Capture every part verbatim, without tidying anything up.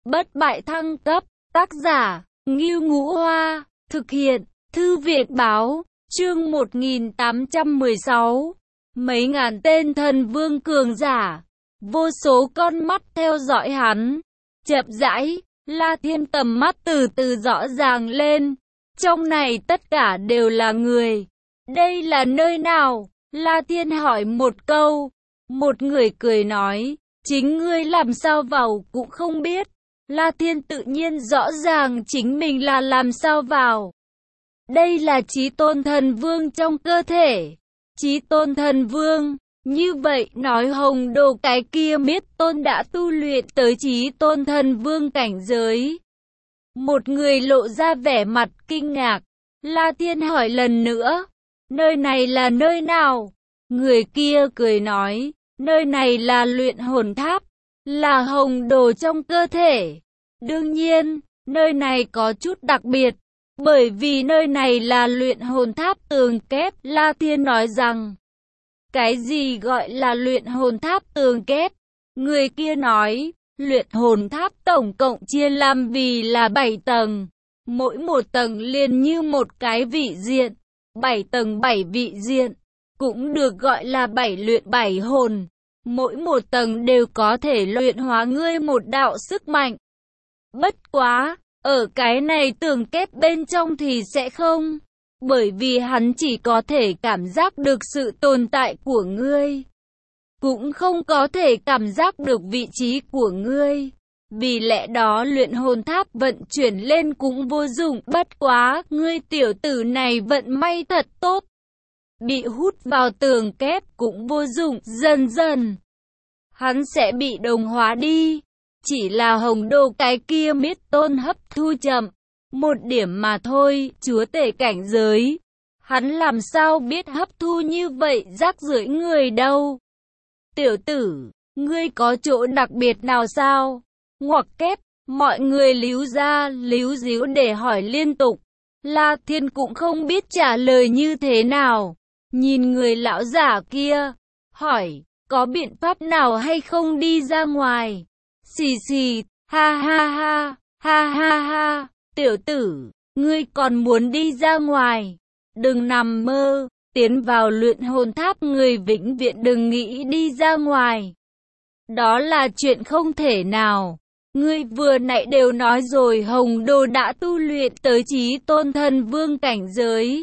bất bại thăng cấp, tác giả, Ngưu Ngũ Hoa, thực hiện, Thư viện báo, chương một nghìn tám trăm mười sáu. Mấy ngàn tên thần vương cường giả, vô số con mắt theo dõi hắn. Chậm rãi, La Thiên tầm mắt từ từ rõ ràng lên. Trong này tất cả đều là người. Đây là nơi nào? La Thiên hỏi một câu. Một người cười nói, chính ngươi làm sao vào cũng không biết. La Thiên tự nhiên rõ ràng chính mình là làm sao vào. Đây là Chí Tôn Thần Vương trong cơ thể. Chí Tôn Thần Vương, như vậy nói Hồng Đồ cái kia Miết Tôn đã tu luyện tới Chí Tôn Thần Vương cảnh giới. Một người lộ ra vẻ mặt kinh ngạc. La Thiên hỏi lần nữa, nơi này là nơi nào? Người kia cười nói, nơi này là luyện hồn tháp, là Hồng Đồ trong cơ thể. Đương nhiên, nơi này có chút đặc biệt, bởi vì nơi này là luyện hồn tháp tường kép. La Thiên nói rằng, cái gì gọi là luyện hồn tháp tường kép? Người kia nói, luyện hồn tháp tổng cộng chia làm vì là bảy tầng. Mỗi một tầng liền như một cái vị diện. Bảy tầng bảy vị diện, cũng được gọi là bảy luyện bảy hồn. Mỗi một tầng đều có thể luyện hóa ngươi một đạo sức mạnh. Bất quá, ở cái này tường kép bên trong thì sẽ không. Bởi vì hắn chỉ có thể cảm giác được sự tồn tại của ngươi, cũng không có thể cảm giác được vị trí của ngươi. Vì lẽ đó luyện hồn tháp vận chuyển lên cũng vô dụng. Bất quá, ngươi tiểu tử này vận may thật tốt. Bị hút vào tường kép cũng vô dụng. Dần dần, hắn sẽ bị đồng hóa đi. Chỉ là Hồng Đồ cái kia Miết Tôn hấp thu chậm một điểm mà thôi. Chúa tể cảnh giới, hắn làm sao biết hấp thu như vậy rác rưởi người đâu. Tiểu tử, ngươi có chỗ đặc biệt nào sao? Ngoặc kép, mọi người líu ra líu díu để hỏi liên tục. La Thiên cũng không biết trả lời như thế nào. Nhìn người lão giả kia, hỏi, có biện pháp nào hay không đi ra ngoài? Xì xì, ha ha ha, ha ha ha, tiểu tử, ngươi còn muốn đi ra ngoài? Đừng nằm mơ, tiến vào luyện hồn tháp người vĩnh viễn đừng nghĩ đi ra ngoài. Đó là chuyện không thể nào. Ngươi vừa nãy đều nói rồi Hồng Đồ đã tu luyện tới Chí Tôn Thần Vương cảnh giới.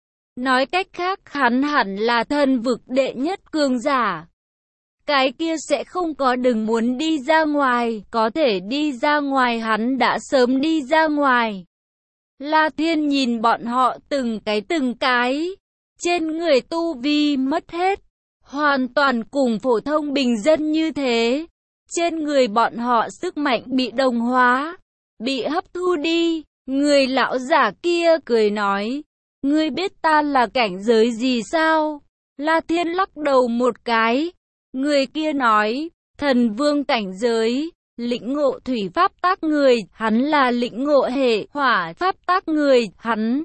Nói cách khác hắn hẳn là thần vực đệ nhất cường giả. Cái kia sẽ không có đừng muốn đi ra ngoài, có thể đi ra ngoài hắn đã sớm đi ra ngoài. La Thiên nhìn bọn họ từng cái từng cái, trên người tu vi mất hết, hoàn toàn cùng phổ thông bình dân như thế. Trên người bọn họ sức mạnh bị đồng hóa, bị hấp thu đi. Người lão giả kia cười nói, ngươi biết ta là cảnh giới gì sao? La Thiên lắc đầu một cái. Người kia nói, thần vương cảnh giới, lĩnh ngộ thủy pháp tác người, hắn là lĩnh ngộ hệ hỏa pháp tác người, hắn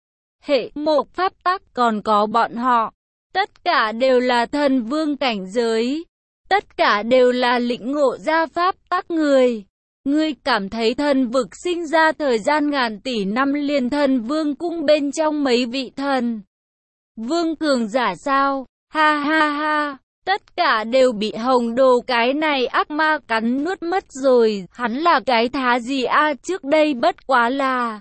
hệ mộc pháp tác, còn có bọn họ, tất cả đều là thần vương cảnh giới, tất cả đều là lĩnh ngộ gia pháp tác người. Ngươi cảm thấy thần vực sinh ra thời gian ngàn tỷ năm liền thần vương cung bên trong mấy vị thần vương cường giả sao? Ha ha ha, tất cả đều bị Hồng Đồ cái này ác ma cắn nuốt mất rồi. Hắn là cái thá gì a? À, trước đây bất quá là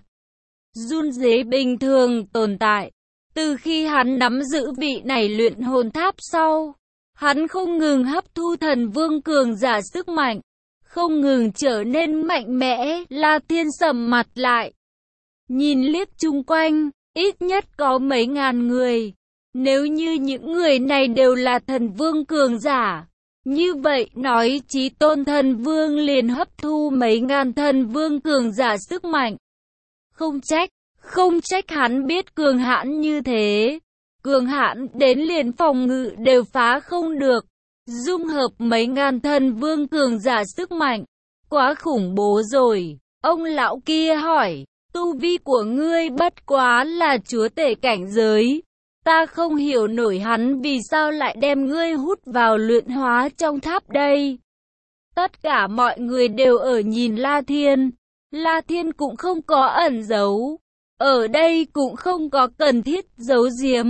run rế bình thường tồn tại. Từ khi hắn nắm giữ vị này luyện hồn tháp sau, hắn không ngừng hấp thu thần vương cường giả sức mạnh, không ngừng trở nên mạnh mẽ. La Thiên sầm mặt lại, nhìn liếc chung quanh, ít nhất có mấy ngàn người. Nếu như những người này đều là thần vương cường giả, như vậy nói Chí Tôn Thần Vương liền hấp thu mấy ngàn thần vương cường giả sức mạnh. Không trách, không trách hắn biết cường hãn như thế. Cường hãn đến liền phòng ngự đều phá không được. Dung hợp mấy ngàn thần vương cường giả sức mạnh, quá khủng bố rồi. Ông lão kia hỏi, tu vi của ngươi bất quá là chúa tể cảnh giới. Ta không hiểu nổi hắn vì sao lại đem ngươi hút vào luyện hóa trong tháp đây. Tất cả mọi người đều ở nhìn La Thiên. La Thiên cũng không có ẩn giấu. Ở đây cũng không có cần thiết giấu giếm.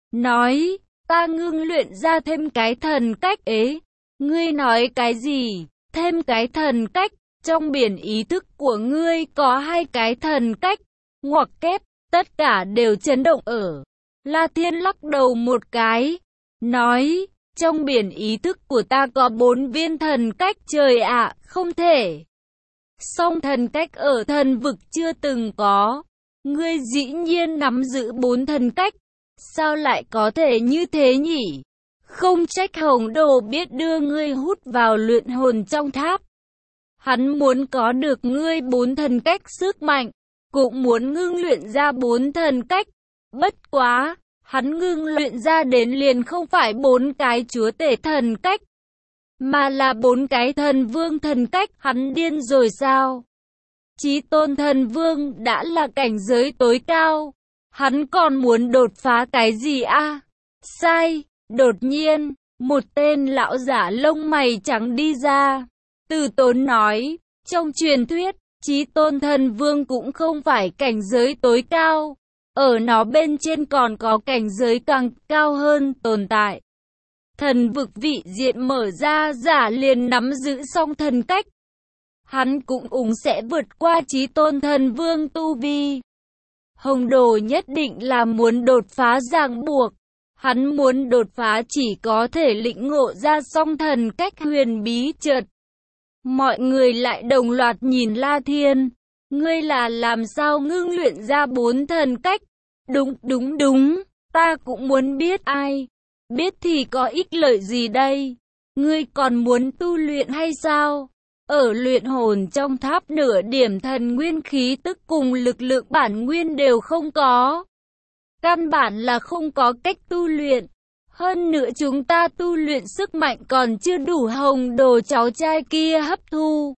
Nói, ta ngưng luyện ra thêm cái thần cách ế. Ngươi nói cái gì? Thêm cái thần cách? Trong biển ý thức của ngươi có hai cái thần cách. Ngoặc kép, tất cả đều chấn động ở. La Thiên lắc đầu một cái. Nói, trong biển ý thức của ta có bốn viên thần cách. Trời ạ, không thể. Song thần cách ở thần vực chưa từng có. Ngươi dĩ nhiên nắm giữ bốn thần cách. Sao lại có thể như thế nhỉ? Không trách Hồng Đồ biết đưa ngươi hút vào luyện hồn trong tháp. Hắn muốn có được ngươi bốn thần cách sức mạnh, cũng muốn ngưng luyện ra bốn thần cách. Bất quá, hắn ngưng luyện ra đến liền không phải bốn cái chúa tể thần cách, mà là bốn cái thần vương thần cách. Hắn điên rồi sao? Chí tôn thần vương đã là cảnh giới tối cao. Hắn còn muốn đột phá cái gì a? À? Sai, đột nhiên, một tên lão giả lông mày trắng đi ra. Từ Tốn nói, trong truyền thuyết, Chí tôn thần vương cũng không phải cảnh giới tối cao. Ở nó bên trên còn có cảnh giới càng cao hơn tồn tại. Thần vực vị diện mở ra, giả liền nắm giữ song thần cách. Hắn cũng ủng sẽ vượt qua Chí tôn thần vương tu vi. Hồng Đồ nhất định là muốn đột phá ràng buộc. Hắn muốn đột phá chỉ có thể lĩnh ngộ ra song thần cách huyền bí chợt. Mọi người lại đồng loạt nhìn La Thiên. Ngươi là làm sao ngưng luyện ra bốn thần cách? Đúng, đúng, đúng. Ta cũng muốn biết ai. Biết thì có ích lợi gì đây? Ngươi còn muốn tu luyện hay sao? Ở luyện hồn trong tháp nửa điểm thần nguyên khí tức cùng lực lượng bản nguyên đều không có. Căn bản là không có cách tu luyện. Hơn nữa chúng ta tu luyện sức mạnh còn chưa đủ Hồng Đồ cháu trai kia hấp thu.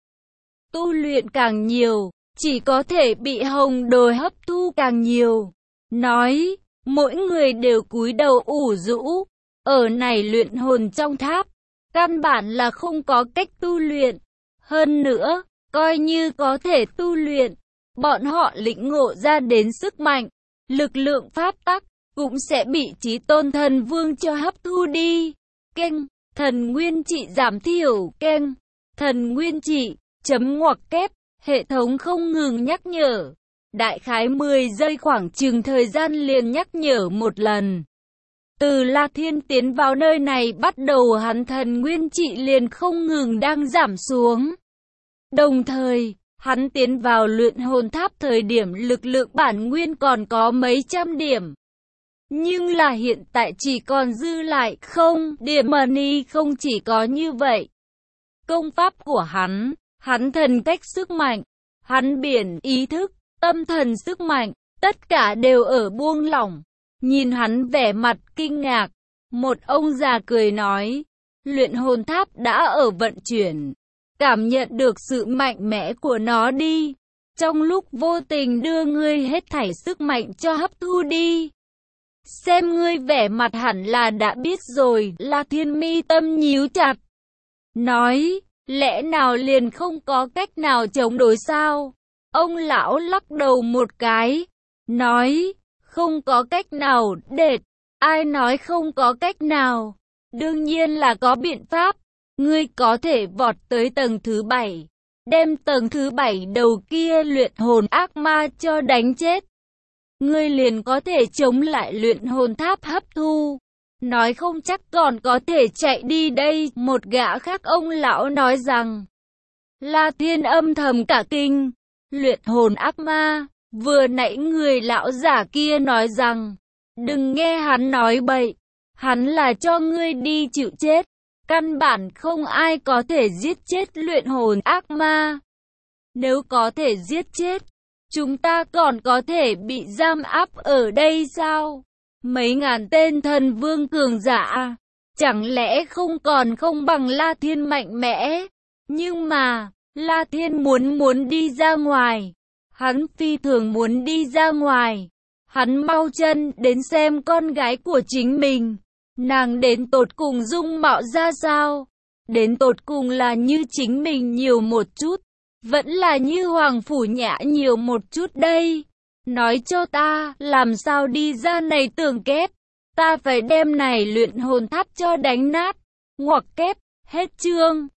Tu luyện càng nhiều, chỉ có thể bị Hồng Đồ hấp thu càng nhiều. Nói, mỗi người đều cúi đầu ủ rũ. Ở này luyện hồn trong tháp, căn bản là không có cách tu luyện. Hơn nữa, coi như có thể tu luyện, bọn họ lĩnh ngộ ra đến sức mạnh, lực lượng pháp tắc, cũng sẽ bị Chí tôn thần vương cho hấp thu đi. Kênh, thần nguyên trị giảm thiểu, kênh, thần nguyên trị, chấm ngoặc kép, hệ thống không ngừng nhắc nhở. Đại khái mười giây khoảng chừng thời gian liền nhắc nhở một lần. Từ La Thiên tiến vào nơi này bắt đầu hắn thần nguyên trị liền không ngừng đang giảm xuống. Đồng thời, hắn tiến vào luyện hồn tháp thời điểm lực lượng bản nguyên còn có mấy trăm điểm. Nhưng là hiện tại chỉ còn dư lại không điểm money. Không chỉ có như vậy. Công pháp của hắn, hắn thần cách sức mạnh, hắn biển ý thức, tâm thần sức mạnh, tất cả đều ở buông lỏng. Nhìn hắn vẻ mặt kinh ngạc, một ông già cười nói, luyện hồn tháp đã ở vận chuyển, cảm nhận được sự mạnh mẽ của nó đi, trong lúc vô tình đưa ngươi hết thảy sức mạnh cho hấp thu đi. Xem ngươi vẻ mặt hẳn là đã biết rồi. La Thiên mi tâm nhíu chặt, nói, lẽ nào liền không có cách nào chống đối sao? Ông lão lắc đầu một cái, nói, không có cách nào. Đệt, ai nói không có cách nào? Đương nhiên là có biện pháp. Ngươi có thể vọt tới tầng thứ bảy, đem tầng thứ bảy đầu kia luyện hồn ác ma cho đánh chết. Ngươi liền có thể chống lại luyện hồn tháp hấp thu. Nói không chắc còn có thể chạy đi đây. Một gã khác ông lão nói rằng. La Thiên âm thầm cả kinh. Luyện hồn ác ma. Vừa nãy người lão giả kia nói rằng, đừng nghe hắn nói bậy, hắn là cho ngươi đi chịu chết. Căn bản không ai có thể giết chết luyện hồn ác ma. Nếu có thể giết chết, chúng ta còn có thể bị giam áp ở đây sao? Mấy ngàn tên thần vương cường giả, chẳng lẽ không còn không bằng La Thiên mạnh mẽ? Nhưng mà, La Thiên muốn muốn đi ra ngoài. Hắn phi thường muốn đi ra ngoài. Hắn mau chân đến xem con gái của chính mình. Nàng đến tột cùng dung mạo ra sao? Đến tột cùng là như chính mình nhiều một chút, vẫn là như Hoàng Phủ Nhã nhiều một chút đây. Nói cho ta, làm sao đi ra này tường kép, ta phải đem này luyện hồn tháp cho đánh nát. Ngoặc kép, hết chương.